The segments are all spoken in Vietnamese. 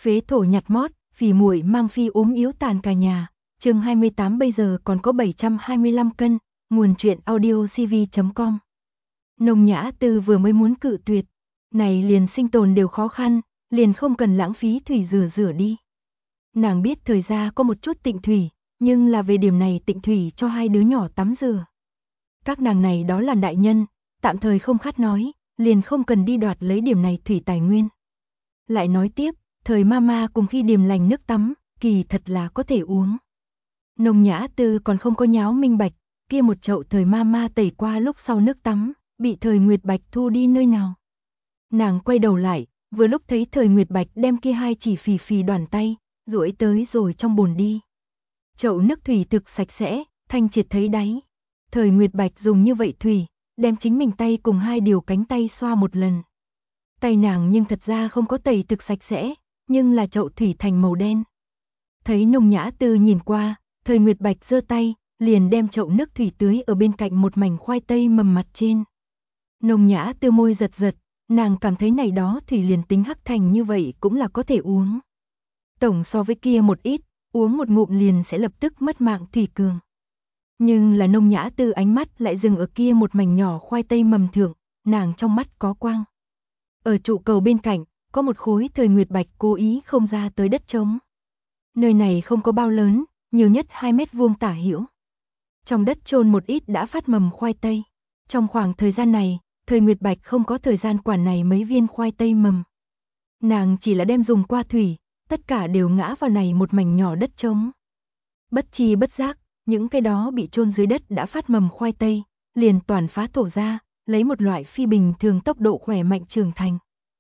Phế thổ nhặt mót, phì muội mang phi ốm yếu tàn cả nhà. Chương 28 bây giờ còn có 725 cân, nguồn truyện audiocv.com. Nông Nhã Tư vừa mới muốn cự tuyệt, này liền sinh tồn đều khó khăn, liền không cần lãng phí thủy rửa đi. Nàng biết thời gia có một chút tịnh thủy, nhưng là về điểm này tịnh thủy cho hai đứa nhỏ tắm rửa. Các nàng này đó là đại nhân, tạm thời không khát nói, liền không cần đi đoạt lấy điểm này thủy tài nguyên. Lại nói tiếp, thời mama cùng khi điềm lành nước tắm, kỳ thật là có thể uống. Nông Nhã Tư còn không có nháo minh bạch, kia một chậu thời mama tẩy qua lúc sau nước tắm, bị thời Nguyệt Bạch thu đi nơi nào. Nàng quay đầu lại, vừa lúc thấy thời Nguyệt Bạch đem kia hai chỉ phì đoàn tay, duỗi tới rồi trong bồn đi. Chậu nước thủy thực sạch sẽ, thanh triệt thấy đáy. Thời Nguyệt Bạch dùng như vậy thủy, đem chính mình tay cùng hai điều cánh tay xoa một lần. Tay nàng nhưng thật ra không có tẩy thực sạch sẽ, nhưng là chậu thủy thành màu đen. Thấy Nông Nhã Tư nhìn qua, thời Nguyệt Bạch giơ tay, liền đem chậu nước thủy tưới ở bên cạnh một mảnh khoai tây mầm mặt trên. Nông Nhã Tư môi giật giật, nàng cảm thấy này đó thủy liền tính hắc thành như vậy cũng là có thể uống. Tổng so với kia một ít, uống một ngụm liền sẽ lập tức mất mạng thủy cường. Nhưng là Nông Nhã Tư ánh mắt lại dừng ở kia một mảnh nhỏ khoai tây mầm thượng, nàng trong mắt có quang. Ở trụ cầu bên cạnh, có một khối thời Nguyệt Bạch cố ý không ra tới đất trống. Nơi này không có bao lớn, nhiều nhất 2 mét vuông tả hữu. Trong đất chôn một ít đã phát mầm khoai tây. Trong khoảng thời gian này, thời Nguyệt Bạch không có thời gian quản này mấy viên khoai tây mầm. Nàng chỉ là đem dùng qua thủy, tất cả đều ngã vào này một mảnh nhỏ đất trống. Bất chi bất giác, những cái đó bị chôn dưới đất đã phát mầm khoai tây, liền toàn phá thổ ra, lấy một loại phi bình thường tốc độ khỏe mạnh trưởng thành.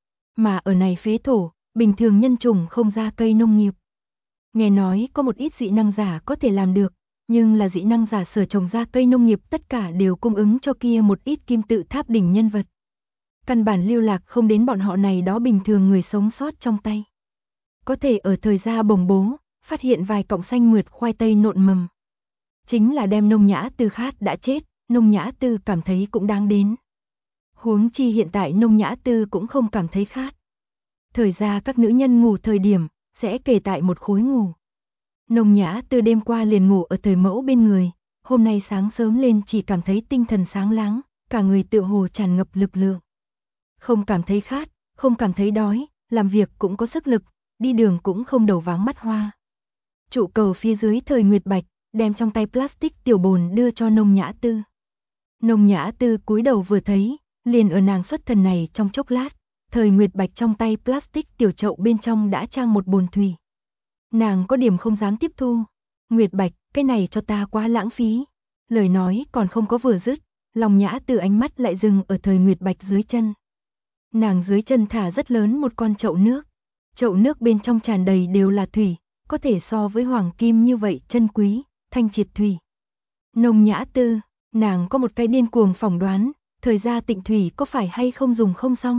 Mà ở này phế thổ, bình thường nhân chủng không ra cây nông nghiệp. Nghe nói có một ít dị năng giả có thể làm được, nhưng là dị năng giả sở trồng ra cây nông nghiệp tất cả đều cung ứng cho kia một ít kim tự tháp đỉnh nhân vật. Căn bản lưu lạc không đến bọn họ này đó bình thường người sống sót trong tay. Có thể ở thời gia bồng bố, phát hiện vài cọng xanh mượt khoai tây nộn mầm. Chính là đem Nông Nhã Tư khát đã chết, Nông Nhã Tư cảm thấy cũng đáng đến. Huống chi hiện tại Nông Nhã Tư cũng không cảm thấy khát. Thời gia các nữ nhân ngủ thời điểm, sẽ kề tại một khối ngủ. Nông Nhã Tư đêm qua liền ngủ ở thời mẫu bên người, hôm nay sáng sớm lên chỉ cảm thấy tinh thần sáng láng, cả người tựa hồ tràn ngập lực lượng. Không cảm thấy khát, không cảm thấy đói, làm việc cũng có sức lực, đi đường cũng không đầu váng mắt hoa. Trụ cầu phía dưới thời Nguyệt Bạch, đem trong tay plastic tiểu bồn đưa cho Nông Nhã Tư. Nông Nhã Tư cúi đầu vừa thấy, liền ở nàng xuất thần này trong chốc lát, thời Nguyệt Bạch trong tay plastic tiểu chậu bên trong đã trang một bồn thủy. Nàng có điểm không dám tiếp thu. Nguyệt Bạch, cái này cho ta quá lãng phí. Lời nói còn không có vừa dứt, Lòng Nhã Tư ánh mắt lại dừng ở thời Nguyệt Bạch dưới chân. Nàng dưới chân thả rất lớn một con chậu nước. Chậu nước bên trong tràn đầy đều là thủy, có thể so với hoàng kim như vậy chân quý, thanh triệt thủy. Nông Nhã Tư, nàng có một cái điên cuồng phỏng đoán, thời gia tịnh thủy có phải hay không dùng không xong.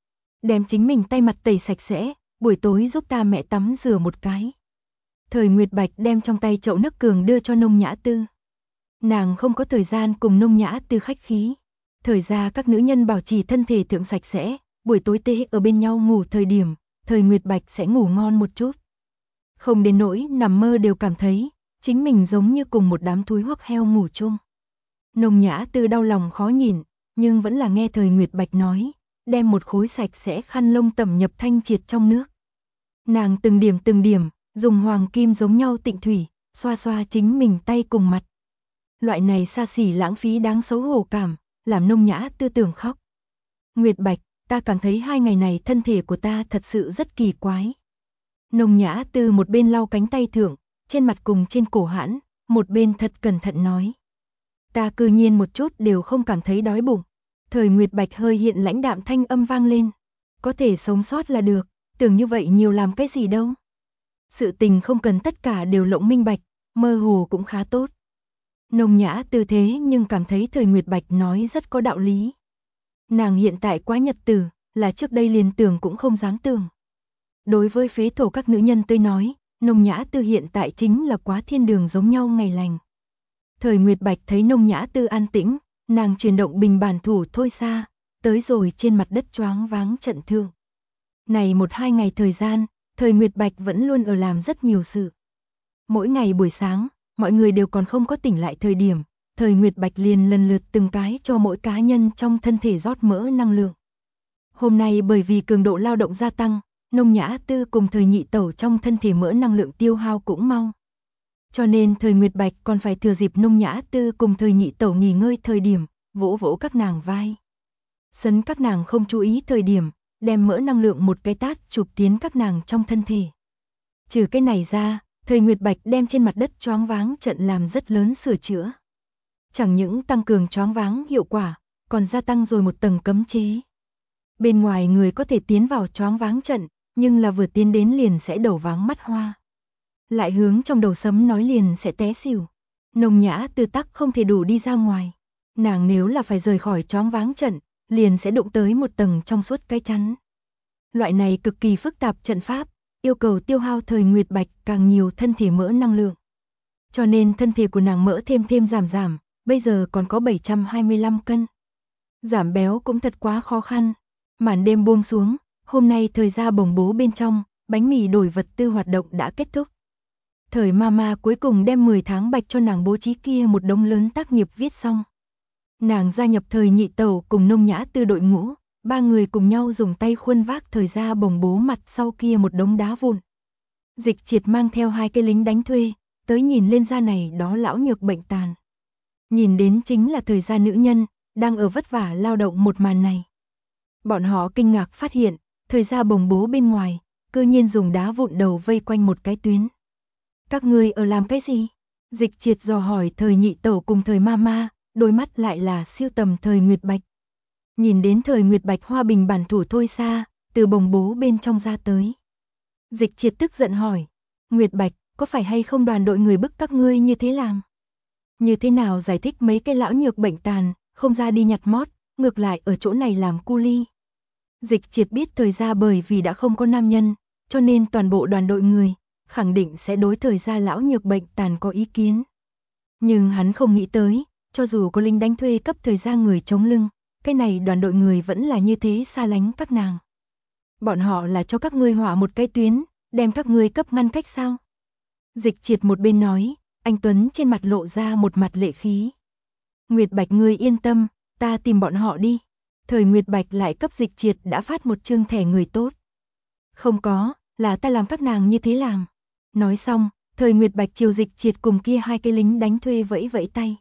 Đem chính mình tay mặt tẩy sạch sẽ, buổi tối giúp ta mẹ tắm rửa một cái. Thời Nguyệt Bạch đem trong tay chậu nước cường đưa cho Nông Nhã Tư. Nàng không có thời gian cùng Nông Nhã Tư khách khí. Thời gia các nữ nhân bảo trì thân thể thượng sạch sẽ, buổi tối tê ở bên nhau ngủ thời điểm, thời Nguyệt Bạch sẽ ngủ ngon một chút. Không đến nỗi nằm mơ đều cảm thấy, chính mình giống như cùng một đám thúi hoắc heo ngủ chung. Nông Nhã Tư đau lòng khó nhìn, nhưng vẫn là nghe thời Nguyệt Bạch nói, đem một khối sạch sẽ khăn lông tẩm nhập thanh triệt trong nước. Nàng từng điểm, dùng hoàng kim giống nhau tịnh thủy, xoa xoa chính mình tay cùng mặt. Loại này xa xỉ lãng phí đáng xấu hổ cảm, làm Nông Nhã Tư tưởng khóc. Nguyệt Bạch, ta cảm thấy 2 ngày này thân thể của ta thật sự rất kỳ quái. Nông Nhã Tư một bên lau cánh tay thượng, trên mặt cùng trên cổ hãn, một bên thật cẩn thận nói. Ta cư nhiên một chút đều không cảm thấy đói bụng. Thời Nguyệt Bạch hơi hiện lãnh đạm thanh âm vang lên. Có thể sống sót là được, tưởng như vậy nhiều làm cái gì đâu. Sự tình không cần tất cả đều lộng minh bạch, mơ hồ cũng khá tốt. Nông Nhã Tư thế nhưng cảm thấy thời Nguyệt Bạch nói rất có đạo lý. Nàng hiện tại quá nhật tử, là trước đây liền tưởng cũng không dám tưởng. Đối với phế thổ các nữ nhân tôi nói, Nông Nhã Tư hiện tại chính là quá thiên đường giống nhau ngày lành. Thời Nguyệt Bạch thấy Nông Nhã Tư an tĩnh, nàng chuyển động bình bản thủ thôi xa, tới rồi trên mặt đất choáng váng trận thương. Này 1-2 ngày thời gian, Thời Nguyệt Bạch vẫn luôn ở làm rất nhiều sự. Mỗi ngày buổi sáng, mọi người đều còn không có tỉnh lại thời điểm, Thời Nguyệt Bạch liền lần lượt từng cái cho mỗi cá nhân trong thân thể rót mỡ năng lượng. Hôm nay bởi vì cường độ lao động gia tăng, Nông Nhã Tư cùng Thời Nhị Tẩu trong thân thể mỡ năng lượng tiêu hao cũng mau. Cho nên Thời Nguyệt Bạch còn phải thừa dịp Nông Nhã Tư cùng Thời Nhị Tẩu nghỉ ngơi thời điểm, vỗ vỗ các nàng vai. Sấn các nàng không chú ý thời điểm, đem mỡ năng lượng một cái tát chụp tiến các nàng trong thân thể. Trừ cái này ra, Thời Nguyệt Bạch đem trên mặt đất choáng váng trận làm rất lớn sửa chữa. Chẳng những tăng cường choáng váng hiệu quả, còn gia tăng rồi một tầng cấm chế. Bên ngoài người có thể tiến vào choáng váng trận, nhưng là vừa tiến đến liền sẽ đầu váng mắt hoa. Lại hướng trong đầu sấm nói liền sẽ té xỉu. Nông Nhã Tư tắc không thể đủ đi ra ngoài. Nàng nếu là phải rời khỏi choáng váng trận, liền sẽ đụng tới một tầng trong suốt cái chắn. Loại này cực kỳ phức tạp trận pháp, yêu cầu tiêu hao Thời Nguyệt Bạch càng nhiều thân thể mỡ năng lượng. Cho nên thân thể của nàng mỡ thêm giảm, bây giờ còn có 725 cân. Giảm béo cũng thật quá khó khăn. Màn đêm buông xuống, hôm nay Thời gia bồng bố bên trong, bánh mì đổi vật tư hoạt động đã kết thúc. Thời Mama cuối cùng đem 10 tháng bạch cho nàng bố trí kia một đống lớn tác nghiệp viết xong. Nàng gia nhập Thời Nhị Tẩu cùng Nông Nhã Tư đội ngũ, ba người cùng nhau dùng tay khuân vác Thời gia bồng bố mặt sau kia một đống đá vụn. Dịch Triệt mang theo 2 cái lính đánh thuê, tới nhìn lên ra này đó lão nhược bệnh tàn. Nhìn đến chính là Thời gia nữ nhân, đang ở vất vả lao động một màn này. Bọn họ kinh ngạc phát hiện, Thời gia bồng bố bên ngoài, cơ nhiên dùng đá vụn đầu vây quanh một cái tuyến. Các ngươi ở làm cái gì? Dịch Triệt dò hỏi Thời Nhị Tẩu cùng Thời Mama, đôi mắt lại là siêu tầm Thời Nguyệt Bạch. Nhìn đến Thời Nguyệt Bạch hoa bình bản thủ thôi xa, từ bồng bố bên trong ra tới. Dịch Triệt tức giận hỏi, Nguyệt Bạch, có phải hay không đoàn đội người bức các ngươi như thế làm? Như thế nào giải thích mấy cái lão nhược bệnh tàn, không ra đi nhặt mót, ngược lại ở chỗ này làm cu ly? Dịch Triệt biết Thời gia bởi vì đã không có nam nhân, cho nên toàn bộ đoàn đội người, khẳng định sẽ đối Thời gia lão nhược bệnh tàn có ý kiến. Nhưng hắn không nghĩ tới, cho dù có lính đánh thuê cấp Thời gia người chống lưng, cái này đoàn đội người vẫn là như thế xa lánh các nàng. Bọn họ là cho các ngươi họa một cái tuyến, đem các ngươi cấp ngăn cách sao? Dịch Triệt một bên nói, anh Tuấn trên mặt lộ ra một mặt lệ khí. Nguyệt Bạch ngươi yên tâm, ta tìm bọn họ đi. Thời Nguyệt Bạch lại cấp Dịch Triệt đã phát một chương thẻ người tốt. Không có, là ta làm các nàng như thế làm. Nói xong, Thời Nguyệt Bạch chiều Dịch Triệt cùng kia 2 cái lính đánh thuê vẫy vẫy tay.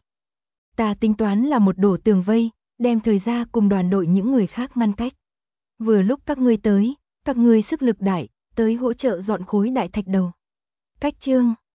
Ta tính toán là một đổ tường vây, đem Thời gia cùng đoàn đội những người khác ngăn cách. Vừa lúc các ngươi tới, các ngươi sức lực đại, tới hỗ trợ dọn khối đại thạch đầu. Cách chương